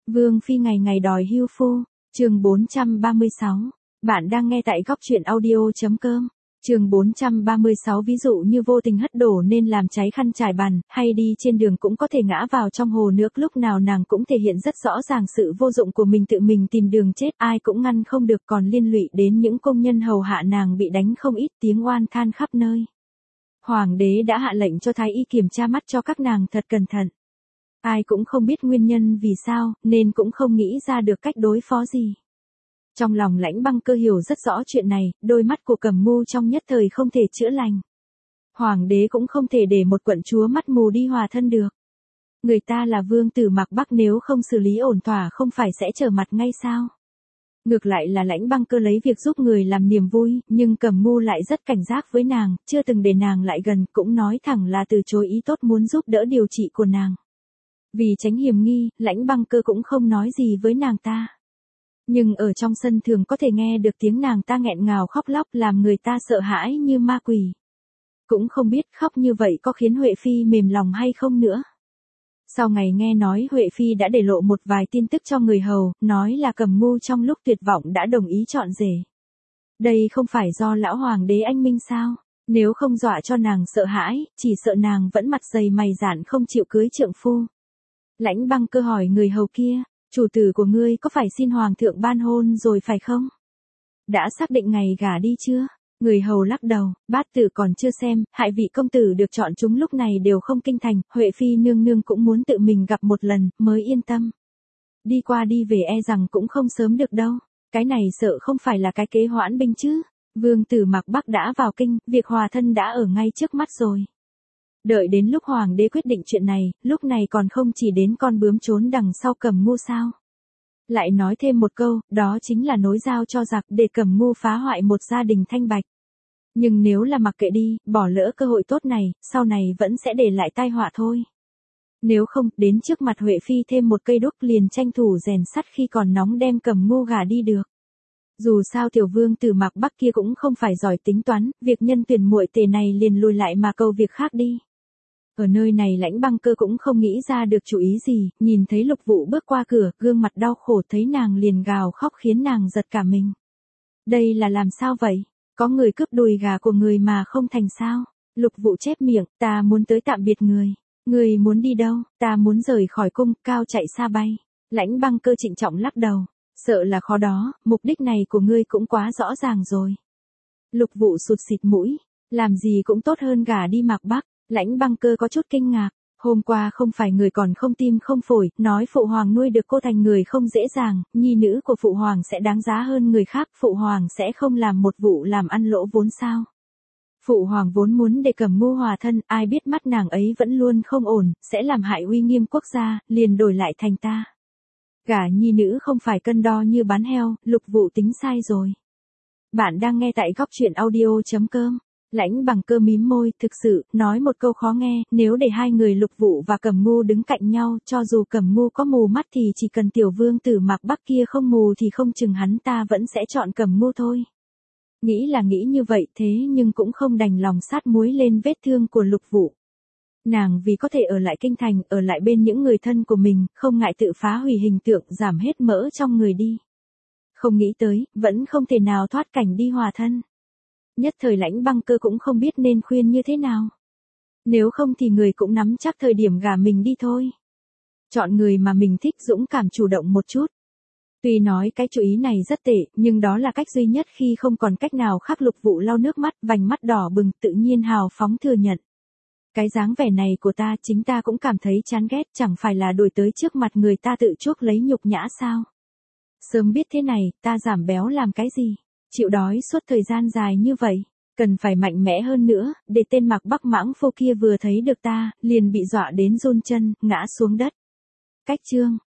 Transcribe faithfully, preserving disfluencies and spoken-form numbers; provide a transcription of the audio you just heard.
Vương Phi ngày ngày đòi hưu phu, chương bốn trăm ba mươi sáu. Bạn đang nghe tại góc truyện audio.com. Chương bốn trăm ba mươi sáu ví dụ như vô tình hất đổ nên làm cháy khăn trải bàn, hay đi trên đường cũng có thể ngã vào trong hồ nước, lúc nào nàng cũng thể hiện rất rõ ràng sự vô dụng của mình, tự mình tìm đường chết, ai cũng ngăn không được, còn liên lụy đến những công nhân hầu hạ nàng bị đánh không ít, tiếng oan than khắp nơi. Hoàng đế đã hạ lệnh cho thái y kiểm tra mắt cho các nàng thật cẩn thận. Ai cũng không biết nguyên nhân vì sao, nên cũng không nghĩ ra được cách đối phó gì. Trong lòng Lãnh Băng Cơ hiểu rất rõ chuyện này, đôi mắt của Cẩm Ngu trong nhất thời không thể chữa lành. Hoàng đế cũng không thể để một quận chúa mắt mù đi hòa thân được. Người ta là vương tử Mạc Bắc, nếu không xử lý ổn thỏa không phải sẽ trở mặt ngay sao? Ngược lại là Lãnh Băng Cơ lấy việc giúp người làm niềm vui, nhưng Cẩm Ngu lại rất cảnh giác với nàng, chưa từng để nàng lại gần, cũng nói thẳng là từ chối ý tốt muốn giúp đỡ điều trị của nàng. Vì tránh hiểm nghi, Lãnh Băng Cơ cũng không nói gì với nàng ta. Nhưng ở trong sân thường có thể nghe được tiếng nàng ta nghẹn ngào khóc lóc, làm người ta sợ hãi như ma quỷ. Cũng không biết khóc như vậy có khiến Huệ Phi mềm lòng hay không nữa. Sau ngày nghe nói Huệ Phi đã để lộ một vài tin tức cho người hầu, nói là Cẩm Ngu trong lúc tuyệt vọng đã đồng ý chọn rể. Đây không phải do lão hoàng đế anh minh sao? Nếu không dọa cho nàng sợ hãi, chỉ sợ nàng vẫn mặt dày mày dạn không chịu cưới trượng phu. Lãnh Băng Cơ hỏi người hầu kia, chủ tử của ngươi có phải xin hoàng thượng ban hôn rồi phải không? Đã xác định ngày gả đi chưa? Người hầu lắc đầu, bát tử còn chưa xem, hại vị công tử được chọn chúng lúc này đều không kinh thành, Huệ Phi nương nương cũng muốn tự mình gặp một lần, mới yên tâm. Đi qua đi về e rằng cũng không sớm được đâu, cái này sợ không phải là cái kế hoãn binh chứ. Vương tử Mạc Bắc đã vào kinh, việc hòa thân đã ở ngay trước mắt rồi. Đợi đến lúc hoàng đế quyết định chuyện này, lúc này còn không chỉ đến con bướm trốn đằng sau Cẩm Ngu sao? Lại nói thêm một câu, đó chính là nối dao cho giặc để Cẩm Ngu phá hoại một gia đình thanh bạch. Nhưng nếu là mặc kệ đi, bỏ lỡ cơ hội tốt này, sau này vẫn sẽ để lại tai họa thôi. Nếu không, đến trước mặt Huệ Phi thêm một cây đuốc liền tranh thủ rèn sắt khi còn nóng đem Cẩm Ngu gả đi được. Dù sao tiểu vương tử Mạc Bắc kia cũng không phải giỏi tính toán, việc nhân tuyển muội tề này liền lùi lại mà cầu việc khác đi. Ở nơi này Lãnh Băng Cơ cũng không nghĩ ra được chủ ý gì, nhìn thấy Lục Vụ bước qua cửa, gương mặt đau khổ, thấy nàng liền gào khóc khiến nàng giật cả mình. Đây là làm sao vậy? Có người cướp đùi gà của người mà không thành sao? Lục Vụ chép miệng, ta muốn tới tạm biệt người. Người muốn đi đâu? Ta muốn rời khỏi cung, cao chạy xa bay. Lãnh Băng Cơ trịnh trọng lắc đầu, sợ là khó đó, mục đích này của ngươi cũng quá rõ ràng rồi. Lục Vụ sụt xịt mũi, làm gì cũng tốt hơn gả đi Mạc Bắc. Lãnh Băng Cơ có chút kinh ngạc, hôm qua không phải người còn không tim không phổi, nói phụ hoàng nuôi được cô thành người không dễ dàng, nhi nữ của phụ hoàng sẽ đáng giá hơn người khác, phụ hoàng sẽ không làm một vụ làm ăn lỗ vốn sao? Phụ hoàng vốn muốn để Cẩm Ngu hòa thân, ai biết mắt nàng ấy vẫn luôn không ổn, sẽ làm hại uy nghiêm quốc gia, liền đổi lại thành ta. Gả nhi nữ không phải cân đo như bán heo, Lục Vụ tính sai rồi. Bạn đang nghe tại góc truyện audio.com. Lãnh Băng Cơ mím môi, thực sự, nói một câu khó nghe, nếu để hai người Lục Vụ và Cẩm Ngu đứng cạnh nhau, cho dù Cẩm Ngu có mù mắt thì chỉ cần tiểu vương tử Mạc Bắc kia không mù thì không chừng hắn ta vẫn sẽ chọn Cẩm Ngu thôi. Nghĩ là nghĩ như vậy thế nhưng cũng không đành lòng sát muối lên vết thương của Lục Vụ. Nàng vì có thể ở lại kinh thành, ở lại bên những người thân của mình, không ngại tự phá hủy hình tượng, giảm hết mỡ trong người đi. Không nghĩ tới, vẫn không thể nào thoát cảnh đi hòa thân. Nhất thời Lãnh Băng Cơ cũng không biết nên khuyên như thế nào. Nếu không thì người cũng nắm chắc thời điểm gả mình đi thôi. Chọn người mà mình thích, dũng cảm chủ động một chút. Tuy nói cái chủ ý này rất tệ, nhưng đó là cách duy nhất khi không còn cách nào khác. Lục Vụ lau nước mắt, vành mắt đỏ bừng, tự nhiên hào phóng thừa nhận. Cái dáng vẻ này của ta, chính ta cũng cảm thấy chán ghét, chẳng phải là đuổi tới trước mặt người ta tự chuốc lấy nhục nhã sao? Sớm biết thế này, ta giảm béo làm cái gì? Chịu đói suốt thời gian dài như vậy, cần phải mạnh mẽ hơn nữa, để tên Mạc Bắc mãng phu kia vừa thấy được ta, liền bị dọa đến run chân, ngã xuống đất. Cách chương